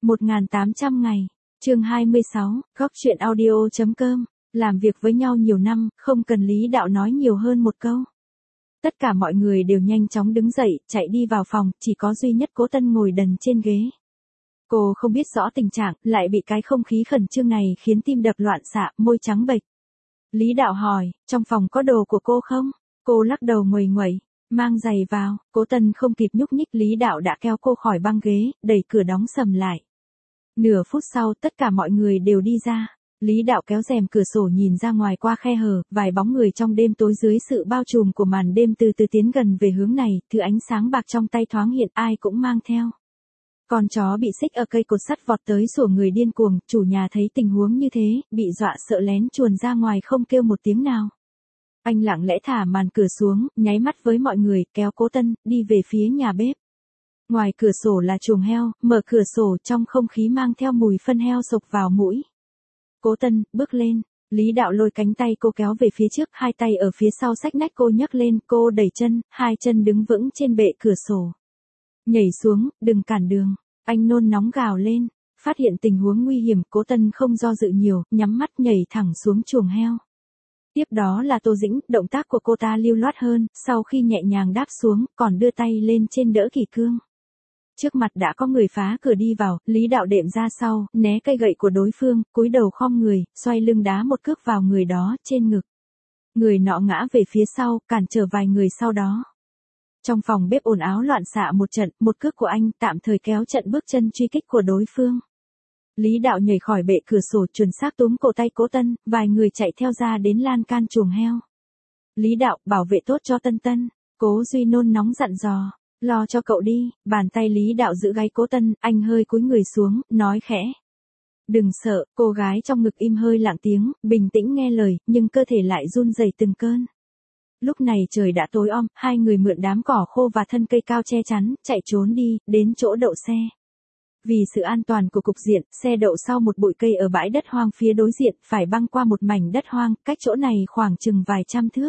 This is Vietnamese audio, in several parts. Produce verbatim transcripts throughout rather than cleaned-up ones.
một nghìn tám trăm ngày, chương hai mươi sáu, góc chuyện audio.com, làm việc với nhau nhiều năm, không cần Lý Đạo nói nhiều hơn một câu. Tất cả mọi người đều nhanh chóng đứng dậy, chạy đi vào phòng, chỉ có duy nhất Cố Tân ngồi đần trên ghế. Cô không biết rõ tình trạng, lại bị cái không khí khẩn trương này khiến tim đập loạn xạ, môi trắng bệch. Lý Đạo hỏi, trong phòng có đồ của cô không? Cô lắc đầu nguầy nguẩy, mang giày vào. Cố Tân không kịp nhúc nhích, Lý Đạo đã kéo cô khỏi băng ghế, đẩy cửa đóng sầm lại. Nửa phút sau, tất cả mọi người đều đi ra. Lý Đạo kéo rèm cửa sổ nhìn ra ngoài qua khe hở, vài bóng người trong đêm tối dưới sự bao trùm của màn đêm từ từ tiến gần về hướng này, thứ ánh sáng bạc trong tay thoáng hiện, ai cũng mang theo. Con chó bị xích ở cây cột sắt vọt tới sủa người điên cuồng, chủ nhà thấy tình huống như thế, bị dọa sợ lén chuồn ra ngoài không kêu một tiếng nào. Anh lặng lẽ thả màn cửa xuống, nháy mắt với mọi người, kéo Cố Tân, đi về phía nhà bếp. Ngoài cửa sổ là chuồng heo, mở cửa sổ trong không khí mang theo mùi phân heo sộc vào mũi. Cố Tân, bước lên. Lý Đạo lôi cánh tay cô kéo về phía trước, hai tay ở phía sau xách nách cô nhấc lên, cô đẩy chân, hai chân đứng vững trên bệ cửa sổ. Nhảy xuống, đừng cản đường. Anh nôn nóng gào lên. Phát hiện tình huống nguy hiểm, Cố Tân không do dự nhiều, nhắm mắt nhảy thẳng xuống chuồng heo. Tiếp đó là Tô Dĩnh, động tác của cô ta lưu loát hơn, sau khi nhẹ nhàng đáp xuống, còn đưa tay lên trên đỡ kỷ cương. Trước mặt đã có người phá cửa đi vào, Lý Đạo đệm ra sau, né cây gậy của đối phương, cúi đầu khom người, xoay lưng đá một cước vào người đó, trên ngực. Người nọ ngã về phía sau, cản trở vài người sau đó. Trong phòng bếp ồn ào loạn xạ một trận, một cước của anh tạm thời kéo trận bước chân truy kích của đối phương. Lý Đạo nhảy khỏi bệ cửa sổ, chuẩn xác túm cổ tay Cố Tân, vài người chạy theo ra đến lan can chuồng heo. Lý Đạo, bảo vệ tốt cho Tân Tân. Cố Duy nôn nóng dặn dò. Lo cho cậu đi. Bàn tay Lý Đạo giữ gáy Cố Tân, anh hơi cúi người xuống, nói khẽ. Đừng sợ. Cô gái trong ngực im hơi lặng tiếng, bình tĩnh nghe lời, nhưng cơ thể lại run rẩy từng cơn. Lúc này trời đã tối om, hai người mượn đám cỏ khô và thân cây cao che chắn, chạy trốn đi, đến chỗ đậu xe. Vì sự an toàn của cục diện, xe đậu sau một bụi cây ở bãi đất hoang phía đối diện, phải băng qua một mảnh đất hoang, cách chỗ này khoảng chừng vài trăm thước.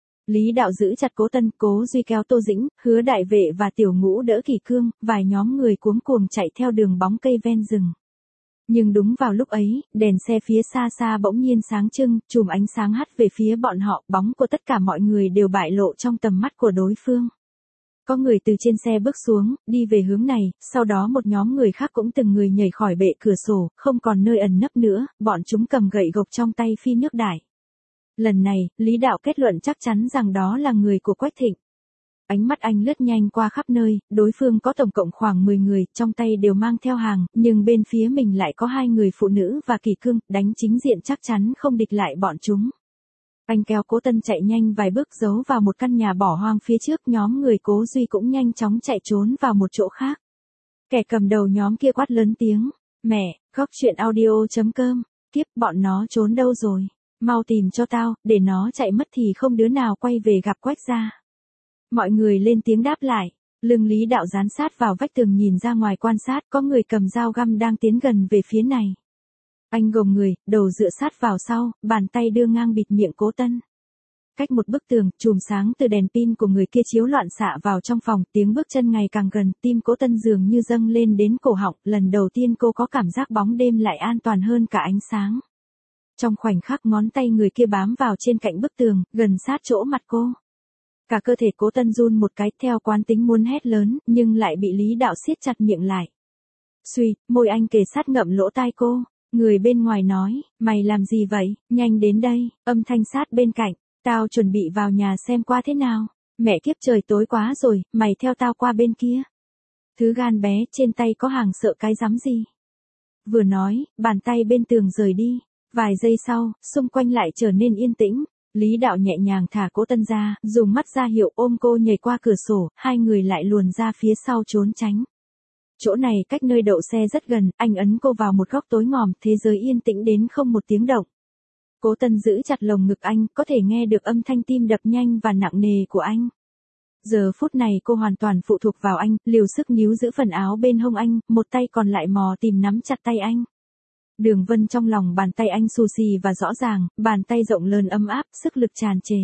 Lý Đạo giữ chặt Cố Tân, Cố Duy kéo Tô Dĩnh, Hứa Đại Vệ và Tiểu Ngũ đỡ kỷ cương, vài nhóm người cuống cuồng chạy theo đường bóng cây ven rừng. Nhưng đúng vào lúc ấy, đèn xe phía xa xa bỗng nhiên sáng trưng, chùm ánh sáng hắt về phía bọn họ, bóng của tất cả mọi người đều bại lộ trong tầm mắt của đối phương. Có người từ trên xe bước xuống, đi về hướng này, sau đó một nhóm người khác cũng từng người nhảy khỏi bệ cửa sổ, không còn nơi ẩn nấp nữa, bọn chúng cầm gậy gộc trong tay phi nước đại. Lần này, Lý Đạo kết luận chắc chắn rằng đó là người của Quách Thịnh. Ánh mắt anh lướt nhanh qua khắp nơi, đối phương có tổng cộng khoảng mười người, trong tay đều mang theo hàng, nhưng bên phía mình lại có hai người phụ nữ và kỷ cương, đánh chính diện chắc chắn không địch lại bọn chúng. Anh kéo Cố Tân chạy nhanh vài bước giấu vào một căn nhà bỏ hoang phía trước, nhóm người Cố Duy cũng nhanh chóng chạy trốn vào một chỗ khác. Kẻ cầm đầu nhóm kia quát lớn tiếng, mẹ, góc chuyện audio.com, tiếp bọn nó trốn đâu rồi, mau tìm cho tao, để nó chạy mất thì không đứa nào quay về gặp Quách gia. Mọi người lên tiếng đáp lại, lưng Lý Đạo dán sát vào vách tường nhìn ra ngoài quan sát, có người cầm dao găm đang tiến gần về phía này. Anh gồng người, đầu dựa sát vào sau, bàn tay đưa ngang bịt miệng Cố Tân. Cách một bức tường, chùm sáng từ đèn pin của người kia chiếu loạn xạ vào trong phòng, tiếng bước chân ngày càng gần, tim Cố Tân dường như dâng lên đến cổ họng, lần đầu tiên cô có cảm giác bóng đêm lại an toàn hơn cả ánh sáng. Trong khoảnh khắc ngón tay người kia bám vào trên cạnh bức tường, gần sát chỗ mặt cô. Cả cơ thể Cố Tân run một cái, theo quán tính muốn hét lớn, nhưng lại bị Lý Đạo siết chặt miệng lại. Suy, môi anh kề sát ngậm lỗ tai cô. Người bên ngoài nói, mày làm gì vậy, nhanh đến đây, âm thanh sát bên cạnh, tao chuẩn bị vào nhà xem qua thế nào, mẹ kiếp trời tối quá rồi, mày theo tao qua bên kia. Thứ gan bé trên tay có hàng sợ cái rắm gì. Vừa nói, bàn tay bên tường rời đi, vài giây sau, xung quanh lại trở nên yên tĩnh, Lý Đạo nhẹ nhàng thả Cố Tân ra, dùng mắt ra hiệu ôm cô nhảy qua cửa sổ, hai người lại luồn ra phía sau trốn tránh. Chỗ này cách nơi đậu xe rất gần, anh ấn cô vào một góc tối ngòm, thế giới yên tĩnh đến không một tiếng động. Cố Tân giữ chặt lồng ngực anh, có thể nghe được âm thanh tim đập nhanh và nặng nề của anh. Giờ phút này cô hoàn toàn phụ thuộc vào anh, liều sức níu giữ phần áo bên hông anh, một tay còn lại mò tìm nắm chặt tay anh. Đường vân trong lòng bàn tay anh xù xì và rõ ràng, bàn tay rộng lớn ấm áp, sức lực tràn trề.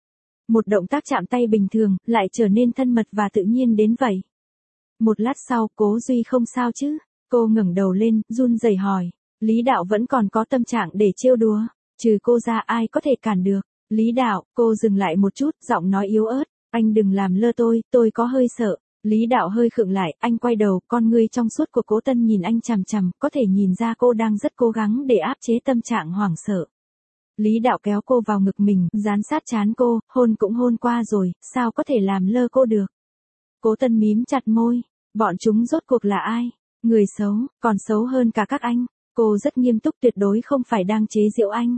Một động tác chạm tay bình thường, lại trở nên thân mật và tự nhiên đến vậy. Một lát sau, Cố Duy không sao chứ? Cô ngẩng đầu lên, run rẩy hỏi. Lý Đạo vẫn còn có tâm trạng để trêu đùa. Trừ cô ra ai có thể cản được. Lý Đạo, cô dừng lại một chút, giọng nói yếu ớt. Anh đừng làm lơ tôi, tôi có hơi sợ. Lý Đạo hơi khựng lại, anh quay đầu, con ngươi trong suốt của Cố Tân nhìn anh chằm chằm, có thể nhìn ra cô đang rất cố gắng để áp chế tâm trạng hoảng sợ. Lý Đạo kéo cô vào ngực mình, dán sát trán cô, hôn cũng hôn qua rồi, sao có thể làm lơ cô được. Cố Tân mím chặt môi, bọn chúng rốt cuộc là ai? Người xấu, còn xấu hơn cả các anh. Cô rất nghiêm túc, tuyệt đối không phải đang chế giễu anh.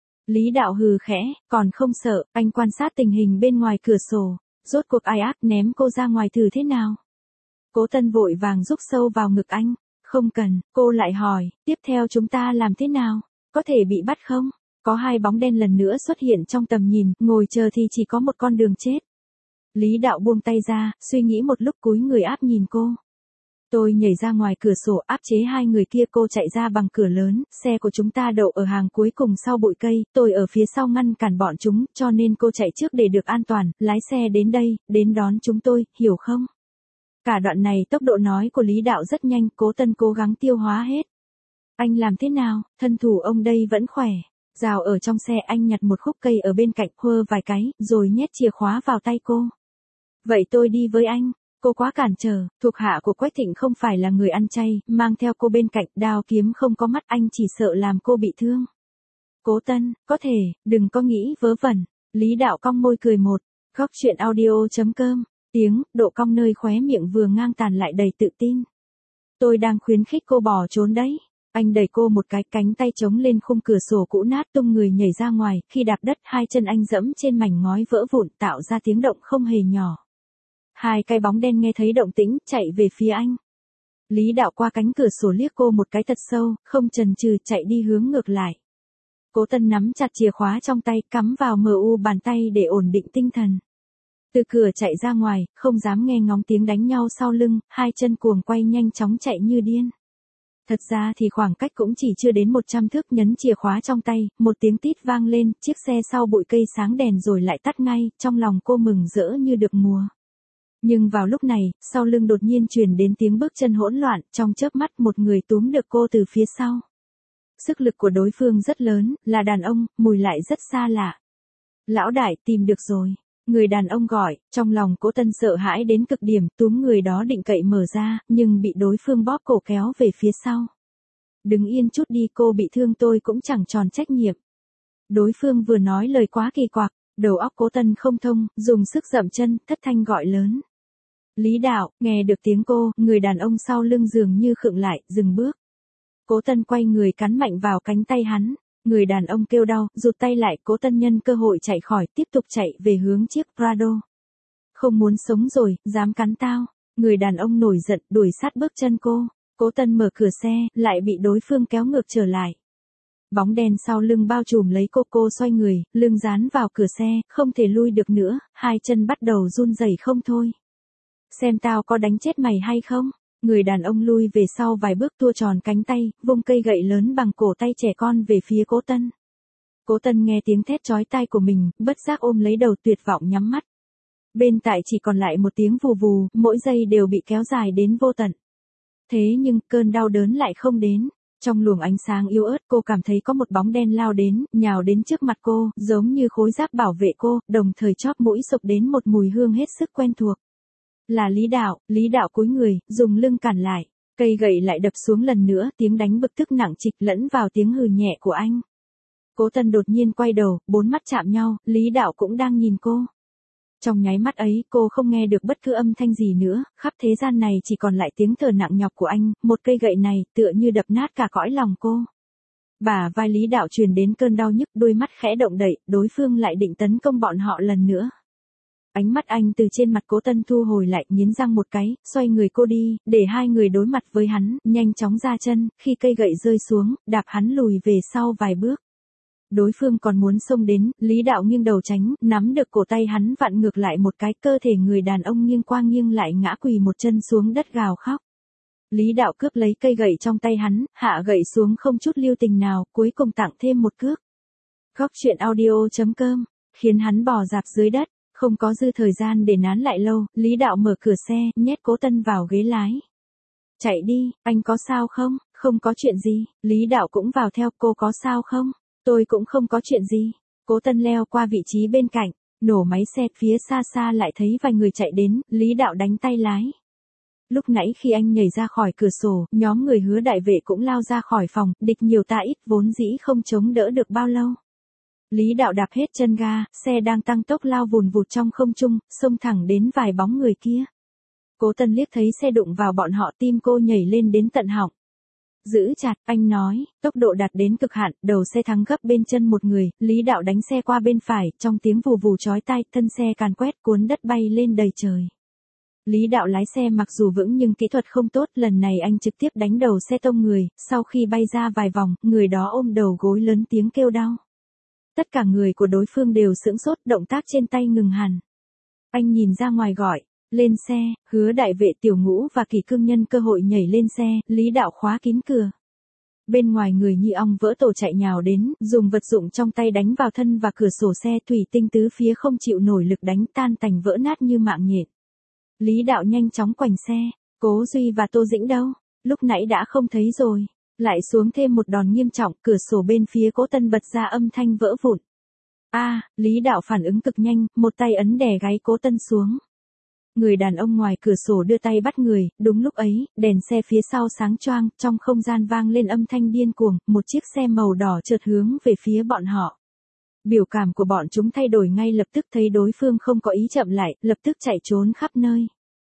Lý Đạo hừ khẽ, còn không sợ, anh quan sát tình hình bên ngoài cửa sổ. Rốt cuộc ai ác ném cô ra ngoài thử thế nào? Cố Tân vội vàng rúc sâu vào ngực anh. Không cần, cô lại hỏi, tiếp theo chúng ta làm thế nào? Có thể bị bắt không? Có hai bóng đen lần nữa xuất hiện trong tầm nhìn, ngồi chờ thì chỉ có một con đường chết. Lý Đạo buông tay ra, suy nghĩ một lúc cúi người áp nhìn cô. Tôi nhảy ra ngoài cửa sổ áp chế hai người kia, cô chạy ra bằng cửa lớn, xe của chúng ta đậu ở hàng cuối cùng sau bụi cây, tôi ở phía sau ngăn cản bọn chúng, cho nên cô chạy trước để được an toàn, lái xe đến đây, đến đón chúng tôi, hiểu không? Cả đoạn này tốc độ nói của Lý Đạo rất nhanh, Cố Tân cố gắng tiêu hóa hết. Anh làm thế nào, thân thủ ông đây vẫn khỏe. Rào ở trong xe, anh nhặt một khúc cây ở bên cạnh, hơ vài cái, rồi nhét chìa khóa vào tay cô. Vậy tôi đi với anh. Cô quá cản trở, thuộc hạ của Quách Thịnh không phải là người ăn chay, mang theo cô bên cạnh, đao kiếm không có mắt, anh chỉ sợ làm cô bị thương. Cố Tân, có thể, đừng có nghĩ vớ vẩn. Lý Đạo cong môi cười một. Góc truyện audio chấm com. Tiếng, độ cong nơi khóe miệng vừa ngang tàn lại đầy tự tin. Tôi đang khuyến khích cô bỏ trốn đấy. Anh đẩy cô một cái, cánh tay chống lên khung cửa sổ cũ nát, tung người nhảy ra ngoài, khi đạp đất hai chân anh dẫm trên mảnh ngói vỡ vụn tạo ra tiếng động không hề nhỏ. Hai cái bóng đen nghe thấy động tĩnh, chạy về phía anh. Lý Đạo qua cánh cửa sổ liếc cô một cái thật sâu, không chần chừ chạy đi hướng ngược lại. Cố Tân nắm chặt chìa khóa trong tay, cắm vào mờ u bàn tay để ổn định tinh thần. Từ cửa chạy ra ngoài, không dám nghe ngóng tiếng đánh nhau sau lưng, hai chân cuồng quay nhanh chóng chạy như điên. Thật ra thì khoảng cách cũng chỉ chưa đến một trăm thước, nhấn chìa khóa trong tay, một tiếng tít vang lên, chiếc xe sau bụi cây sáng đèn rồi lại tắt ngay, trong lòng cô mừng rỡ như được mùa. Nhưng vào lúc này, sau lưng đột nhiên truyền đến tiếng bước chân hỗn loạn, trong chớp mắt một người túm được cô từ phía sau. Sức lực của đối phương rất lớn, là đàn ông, mùi lại rất xa lạ. Lão đại, tìm được rồi. Người đàn ông gọi, trong lòng Cố Tân sợ hãi đến cực điểm, túm người đó định cậy mở ra, nhưng bị đối phương bóp cổ kéo về phía sau. Đứng yên chút đi, cô bị thương tôi cũng chẳng tròn trách nhiệm. Đối phương vừa nói lời quá kỳ quặc, đầu óc Cố Tân không thông, dùng sức dậm chân, thất thanh gọi lớn. Lý Đạo, nghe được tiếng cô, người đàn ông sau lưng dường như khựng lại, dừng bước. Cố Tân quay người cắn mạnh vào cánh tay hắn. Người đàn ông kêu đau, rụt tay lại, Cố Tân nhân cơ hội chạy khỏi, tiếp tục chạy về hướng chiếc Prado. Không muốn sống rồi, dám cắn tao. Người đàn ông nổi giận, đuổi sát bước chân cô. Cố Tân mở cửa xe, lại bị đối phương kéo ngược trở lại. Bóng đen sau lưng bao trùm lấy cô, cô xoay người, lưng dán vào cửa xe, không thể lui được nữa, hai chân bắt đầu run rẩy không thôi. Xem tao có đánh chết mày hay không? Người đàn ông lui về sau vài bước, tua tròn cánh tay, vung cây gậy lớn bằng cổ tay trẻ con về phía Cố Tân. Cố Tân nghe tiếng thét chói tai của mình, bất giác ôm lấy đầu, tuyệt vọng nhắm mắt. Bên tai chỉ còn lại một tiếng vù vù, mỗi giây đều bị kéo dài đến vô tận. Thế nhưng, cơn đau đớn lại không đến. Trong luồng ánh sáng yếu ớt, cô cảm thấy có một bóng đen lao đến, nhào đến trước mặt cô, giống như khối giáp bảo vệ cô, đồng thời chóp mũi sộc đến một mùi hương hết sức quen thuộc. Là Lý Đạo. Lý Đạo cúi người, dùng lưng cản lại. Cây gậy lại đập xuống lần nữa, tiếng đánh bực tức nặng trịch lẫn vào tiếng hừ nhẹ của anh. Cố Tân đột nhiên quay đầu, bốn mắt chạm nhau, Lý Đạo cũng đang nhìn cô. Trong nháy mắt ấy, cô không nghe được bất cứ âm thanh gì nữa, khắp thế gian này chỉ còn lại tiếng thở nặng nhọc của anh, một cây gậy này, tựa như đập nát cả cõi lòng cô. Bả vai Lý Đạo truyền đến cơn đau nhức, đôi mắt khẽ động đậy, đối phương lại định tấn công bọn họ lần nữa. Ánh mắt anh từ trên mặt Cố Tân thu hồi lại, nghiến răng một cái, xoay người cô đi, để hai người đối mặt với hắn, nhanh chóng ra chân, khi cây gậy rơi xuống, đạp hắn lùi về sau vài bước. Đối phương còn muốn xông đến, Lý Đạo nghiêng đầu tránh, nắm được cổ tay hắn vặn ngược lại một cái, cơ thể người đàn ông nghiêng qua nghiêng lại, ngã quỳ một chân xuống đất gào khóc. Lý Đạo cướp lấy cây gậy trong tay hắn, hạ gậy xuống không chút lưu tình nào, cuối cùng tặng thêm một cước. Góc truyện audio chấm com, khiến hắn bò rạp dưới đất. Không có dư thời gian để nán lại lâu, Lý Đạo mở cửa xe, nhét Cố Tân vào ghế lái. Chạy đi, anh có sao không? Không có chuyện gì. Lý Đạo cũng vào theo, cô có sao không? Tôi cũng không có chuyện gì. Cố Tân leo qua vị trí bên cạnh, nổ máy xe, phía xa xa lại thấy vài người chạy đến, Lý Đạo đánh tay lái. Lúc nãy khi anh nhảy ra khỏi cửa sổ, nhóm người Hứa đại vệ cũng lao ra khỏi phòng, địch nhiều ta ít vốn dĩ không chống đỡ được bao lâu. Lý Đạo đạp hết chân ga, xe đang tăng tốc lao vùn vụt trong không trung, xông thẳng đến vài bóng người kia. Cố Tân liếc thấy xe đụng vào bọn họ, tim cô nhảy lên đến tận họng. Giữ chặt, anh nói, tốc độ đạt đến cực hạn, đầu xe thắng gấp bên chân một người, Lý Đạo đánh xe qua bên phải, trong tiếng vù vù chói tai, thân xe càn quét cuốn đất bay lên đầy trời. Lý Đạo lái xe mặc dù vững nhưng kỹ thuật không tốt, lần này anh trực tiếp đánh đầu xe tông người, sau khi bay ra vài vòng, người đó ôm đầu gối lớn tiếng kêu đau. Tất cả người của đối phương đều sững sốt, động tác trên tay ngừng hẳn. Anh nhìn ra ngoài gọi, lên xe, Hứa đại vệ, Tiểu Ngũ và Kỳ Cương nhân cơ hội nhảy lên xe, Lý Đạo khóa kín cửa. Bên ngoài người như ong vỡ tổ chạy nhào đến, dùng vật dụng trong tay đánh vào thân và cửa sổ xe, thủy tinh tứ phía không chịu nổi lực đánh tan tành vỡ nát như mạng nhện. Lý Đạo nhanh chóng quành xe, Cố Duy và Tô Dĩnh đâu? Lúc nãy đã không thấy rồi. Lại xuống thêm một đòn nghiêm trọng, cửa sổ bên phía Cố Tân bật ra âm thanh vỡ vụn. A, à, Lý Đạo phản ứng cực nhanh, một tay ấn đè gáy Cố Tân xuống. Người đàn ông ngoài cửa sổ đưa tay bắt người, đúng lúc ấy, đèn xe phía sau sáng choang, trong không gian vang lên âm thanh điên cuồng, một chiếc xe màu đỏ chợt hướng về phía bọn họ. Biểu cảm của bọn chúng thay đổi ngay lập tức, thấy đối phương không có ý chậm lại, lập tức chạy trốn khắp nơi.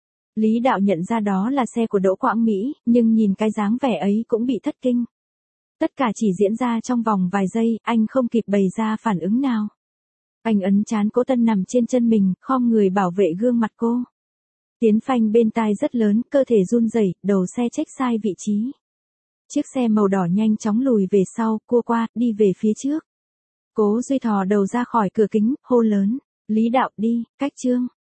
Lý Đạo nhận ra đó là xe của Đỗ Quảng Mỹ, nhưng nhìn cái dáng vẻ ấy cũng bị thất kinh. Tất cả chỉ diễn ra trong vòng vài giây, anh không kịp bày ra phản ứng nào. Anh ấn trán Cố Tân nằm trên chân mình, khom người bảo vệ gương mặt cô. Tiếng phanh bên tai rất lớn, cơ thể run rẩy, đầu xe chếch sai vị trí. Chiếc xe màu đỏ nhanh chóng lùi về sau, cua qua, đi về phía trước. Cố Duy thò đầu ra khỏi cửa kính, hô lớn, Lý Đạo đi, cách Trương.